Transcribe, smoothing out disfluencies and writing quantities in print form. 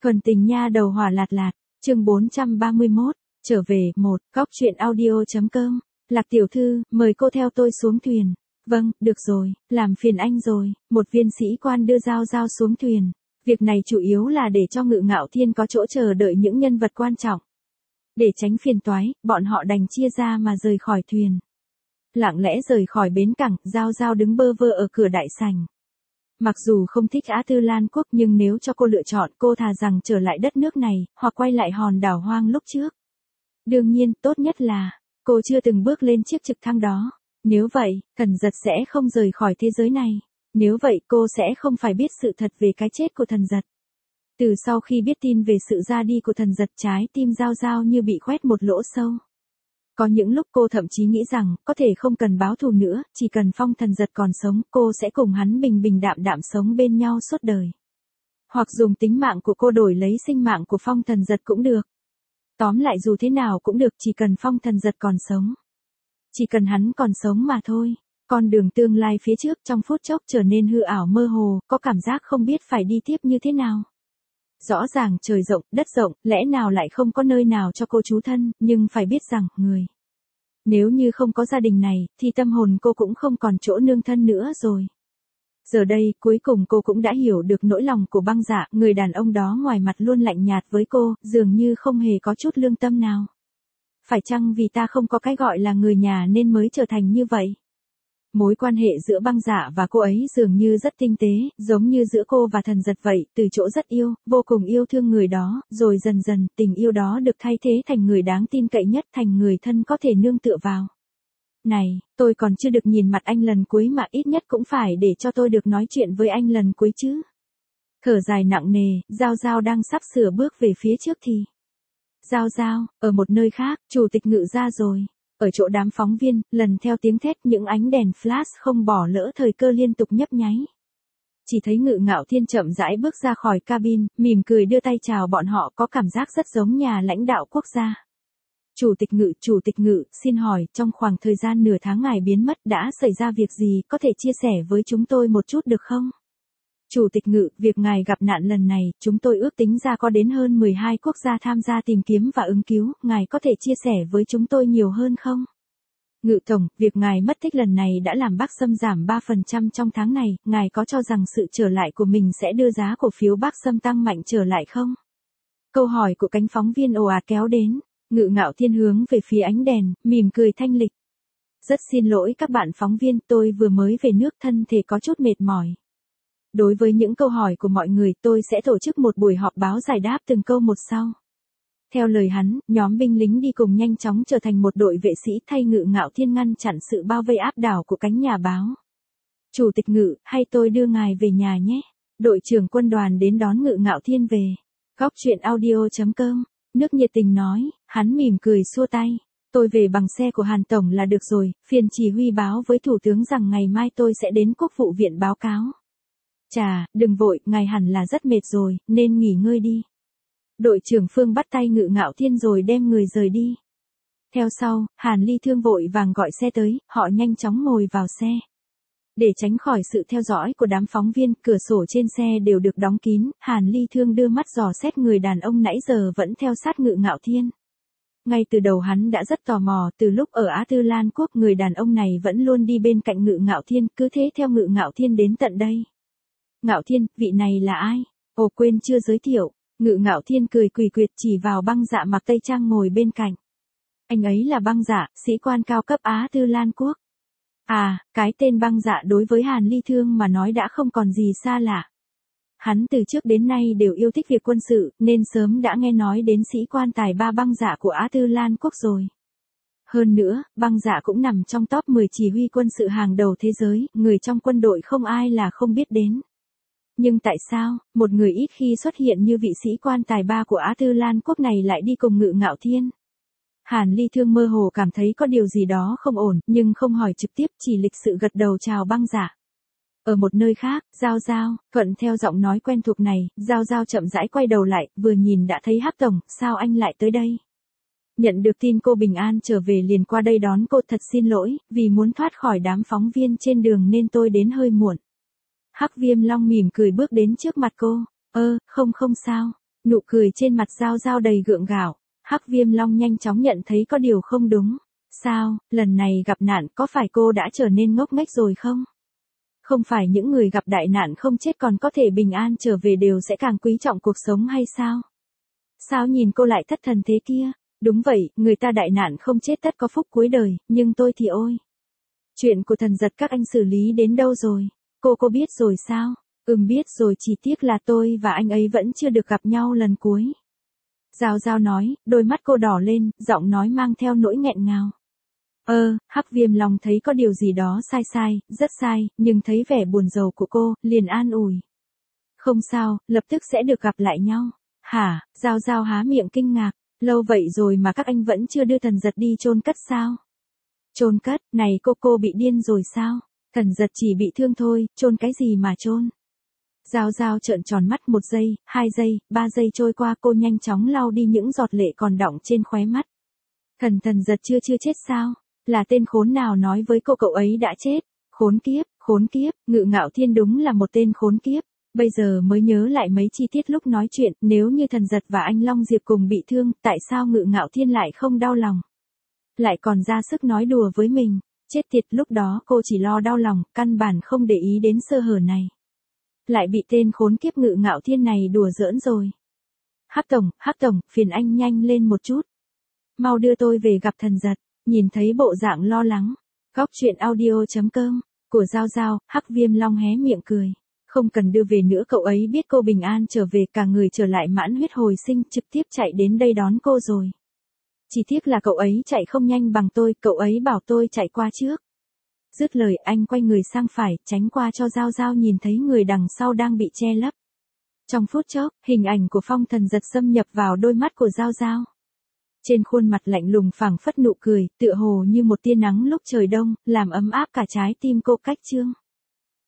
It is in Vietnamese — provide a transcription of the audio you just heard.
Thuần tình nha đầu hỏa lạt lạt, chương 431, trở về, góc truyện audio.com, Lạc tiểu thư, mời cô theo tôi xuống thuyền. Vâng, được rồi, làm phiền anh rồi, một viên sĩ quan đưa Giao xuống thuyền. Việc này chủ yếu là để cho Ngự Ngạo Thiên có chỗ chờ đợi những nhân vật quan trọng. Để tránh phiền toái, bọn họ đành chia ra mà rời khỏi thuyền. Lặng lẽ rời khỏi bến cảng, Giao đứng bơ vơ ở cửa đại sảnh. Mặc dù không thích Á Tư Lan Quốc nhưng nếu cho cô lựa chọn cô thà rằng trở lại đất nước này, hoặc quay lại hòn đảo hoang lúc trước. Đương nhiên, tốt nhất là, cô chưa từng bước lên chiếc trực thăng đó. Nếu vậy, Thần Giật sẽ không rời khỏi thế giới này. Nếu vậy cô sẽ không phải biết sự thật về cái chết của Thần Giật. Từ sau khi biết tin về sự ra đi của Thần Giật, trái tim Giao như bị khoét một lỗ sâu. Có những lúc cô thậm chí nghĩ rằng, có thể không cần báo thù nữa, chỉ cần Phong Thần Giật còn sống, cô sẽ cùng hắn bình đạm sống bên nhau suốt đời. Hoặc dùng tính mạng của cô đổi lấy sinh mạng của Phong Thần Giật cũng được. Tóm lại dù thế nào cũng được, chỉ cần Phong Thần Giật còn sống. Chỉ cần hắn còn sống mà thôi. Con đường tương lai phía trước trong phút chốc trở nên hư ảo mơ hồ, có cảm giác không biết phải đi tiếp như thế nào. Rõ ràng trời rộng, đất rộng, lẽ nào lại không có nơi nào cho cô trú thân, nhưng phải biết rằng, nếu như không có gia đình này, thì tâm hồn cô cũng không còn chỗ nương thân nữa rồi. Giờ đây, cuối cùng cô cũng đã hiểu được nỗi lòng của Băng Dạ, người đàn ông đó ngoài mặt luôn lạnh nhạt với cô, dường như không hề có chút lương tâm nào. Phải chăng vì ta không có cái gọi là người nhà nên mới trở thành như vậy? Mối quan hệ giữa Băng Dạ và cô ấy dường như rất tinh tế, giống như giữa cô và Thần Giật vậy, từ chỗ rất yêu, vô cùng yêu thương người đó, rồi dần dần, tình yêu đó được thay thế thành người đáng tin cậy nhất, thành người thân có thể nương tựa vào. Này, tôi còn chưa được nhìn mặt anh lần cuối mà ít nhất cũng phải để cho tôi được nói chuyện với anh lần cuối chứ. Thở dài nặng nề, Giao đang sắp sửa bước về phía trước thì. Giao, ở một nơi khác, chủ tịch Ngự ra rồi. Ở chỗ đám phóng viên, lần theo tiếng thét những ánh đèn flash không bỏ lỡ thời cơ liên tục nhấp nháy. Chỉ thấy Ngự Ngạo Thiên chậm rãi bước ra khỏi cabin, mỉm cười đưa tay chào bọn họ, có cảm giác rất giống nhà lãnh đạo quốc gia. Chủ tịch Ngự, xin hỏi, trong khoảng thời gian nửa tháng ngài biến mất đã xảy ra việc gì, có thể chia sẻ với chúng tôi một chút được không? Chủ tịch Ngự, việc ngài gặp nạn lần này, chúng tôi ước tính ra có đến hơn 12 quốc gia tham gia tìm kiếm và ứng cứu, ngài có thể chia sẻ với chúng tôi nhiều hơn không? Ngự Tổng, việc ngài mất tích lần này đã làm Bắc Sâm giảm 3% trong tháng này, ngài có cho rằng sự trở lại của mình sẽ đưa giá cổ phiếu Bắc Sâm tăng mạnh trở lại không? Câu hỏi của cánh phóng viên ồ ạt kéo đến, Ngự Ngạo Thiên hướng về phía ánh đèn, mỉm cười thanh lịch. Rất xin lỗi các bạn phóng viên, tôi vừa mới về nước, thân thể có chút mệt mỏi. Đối với những câu hỏi của mọi người, tôi sẽ tổ chức một buổi họp báo giải đáp từng câu một sau. Theo lời hắn, nhóm binh lính đi cùng nhanh chóng trở thành một đội vệ sĩ thay Ngự Ngạo Thiên ngăn chặn sự bao vây áp đảo của cánh nhà báo. Chủ tịch Ngự, hay tôi đưa ngài về nhà nhé. Đội trưởng quân đoàn đến đón Ngự Ngạo Thiên về. Góc truyện audio.com, nước nhiệt tình nói, hắn mỉm cười xua tay. Tôi về bằng xe của Hàn Tổng là được rồi, phiền chỉ huy báo với Thủ tướng rằng ngày mai tôi sẽ đến Quốc vụ viện báo cáo. Chà, đừng vội, ngài hẳn là rất mệt rồi, nên nghỉ ngơi đi. Đội trưởng Phương bắt tay Ngự Ngạo Thiên rồi đem người rời đi. Theo sau, Hàn Ly Thương vội vàng gọi xe tới, họ nhanh chóng ngồi vào xe. Để tránh khỏi sự theo dõi của đám phóng viên, cửa sổ trên xe đều được đóng kín, Hàn Ly Thương đưa mắt dò xét người đàn ông nãy giờ vẫn theo sát Ngự Ngạo Thiên. Ngay từ đầu hắn đã rất tò mò, từ lúc ở Á Tư Lan Quốc người đàn ông này vẫn luôn đi bên cạnh Ngự Ngạo Thiên, cứ thế theo Ngự Ngạo Thiên đến tận đây. Ngạo Thiên, vị này là ai? Ồ quên chưa giới thiệu. Ngự Ngạo Thiên cười quỷ quyệt chỉ vào Băng Dạ mặc tây trang ngồi bên cạnh. Anh ấy là Băng Dạ, sĩ quan cao cấp Á Tư Lan Quốc. À, cái tên Băng Dạ đối với Hàn Ly Thương mà nói đã không còn gì xa lạ. Hắn từ trước đến nay đều yêu thích việc quân sự, nên sớm đã nghe nói đến sĩ quan tài ba Băng Dạ của Á Tư Lan Quốc rồi. Hơn nữa, Băng Dạ cũng nằm trong top 10 chỉ huy quân sự hàng đầu thế giới, người trong quân đội không ai là không biết đến. Nhưng tại sao, một người ít khi xuất hiện như vị sĩ quan tài ba của Á Tư Lan Quốc này lại đi cùng Ngự Ngạo Thiên? Hàn Ly Thương mơ hồ cảm thấy có điều gì đó không ổn, nhưng không hỏi trực tiếp, chỉ lịch sự gật đầu chào Băng Dạ. Ở một nơi khác, Giao, thuận theo giọng nói quen thuộc này, Giao chậm rãi quay đầu lại, vừa nhìn đã thấy Hắc Tổng, sao anh lại tới đây? Nhận được tin cô bình an trở về liền qua đây đón cô, thật xin lỗi, vì muốn thoát khỏi đám phóng viên trên đường nên tôi đến hơi muộn. Hắc Viêm Long mỉm cười bước đến trước mặt cô, không sao. Nụ cười trên mặt Giao Giao đầy gượng gạo. Hắc Viêm Long nhanh chóng nhận thấy có điều không đúng. Sao, lần này gặp nạn có phải cô đã trở nên ngốc nghếch rồi không? Không phải những người gặp đại nạn không chết còn có thể bình an trở về đều sẽ càng quý trọng cuộc sống hay sao? Sao nhìn cô lại thất thần thế kia? Đúng vậy, người ta đại nạn không chết tất có phúc cuối đời, nhưng tôi thì ôi. Chuyện của Thần Giật các anh xử lý đến đâu rồi? Cô biết rồi sao? Biết rồi, chỉ tiếc là tôi và anh ấy vẫn chưa được gặp nhau lần cuối. Giao Giao nói, đôi mắt cô đỏ lên, giọng nói mang theo nỗi nghẹn ngào. Hắc Viêm Long thấy có điều gì đó sai, rất sai, nhưng thấy vẻ buồn rầu của cô, liền an ủi. Không sao, lập tức sẽ được gặp lại nhau. Hả? Giao Giao há miệng kinh ngạc, lâu vậy rồi mà các anh vẫn chưa đưa Thần Giật đi chôn cất sao? Chôn cất, này cô bị điên rồi sao? Thần Giật chỉ bị thương thôi, chôn cái gì mà chôn? Giao Giao trợn tròn mắt 1 giây, 2 giây, 3 giây trôi qua, cô nhanh chóng lau đi những giọt lệ còn đọng trên khóe mắt. Thần Giật chưa chết sao? Là tên khốn nào nói với cô cậu ấy đã chết? Khốn kiếp, Ngự Ngạo Thiên đúng là một tên khốn kiếp. Bây giờ mới nhớ lại mấy chi tiết lúc nói chuyện, nếu như Thần Giật và anh Long Diệp cùng bị thương, tại sao Ngự Ngạo Thiên lại không đau lòng? Lại còn ra sức nói đùa với mình. Chết tiệt, lúc đó cô chỉ lo đau lòng, căn bản không để ý đến sơ hở này. Lại bị tên khốn kiếp Ngự Ngạo Thiên này đùa giỡn rồi. Hắc Tổng, phiền anh nhanh lên một chút. Mau đưa tôi về gặp Thần Giật. Nhìn thấy bộ dạng lo lắng. Góc chuyện audio.com của Giao Giao, Hắc Viêm Long hé miệng cười. Không cần đưa về nữa, cậu ấy biết cô bình an trở về, cả người trở lại mãn huyết hồi sinh, trực tiếp chạy đến đây đón cô rồi. Chỉ tiếc là cậu ấy chạy không nhanh bằng tôi, cậu ấy bảo tôi chạy qua trước. Dứt lời anh quay người sang phải, tránh qua cho Giao Giao nhìn thấy người đằng sau đang bị che lấp. Trong phút chốc, hình ảnh của Phong Thần Giật xâm nhập vào đôi mắt của Giao Giao. Trên khuôn mặt lạnh lùng phảng phất nụ cười, tựa hồ như một tia nắng lúc trời đông, làm ấm áp cả trái tim cô cách chương.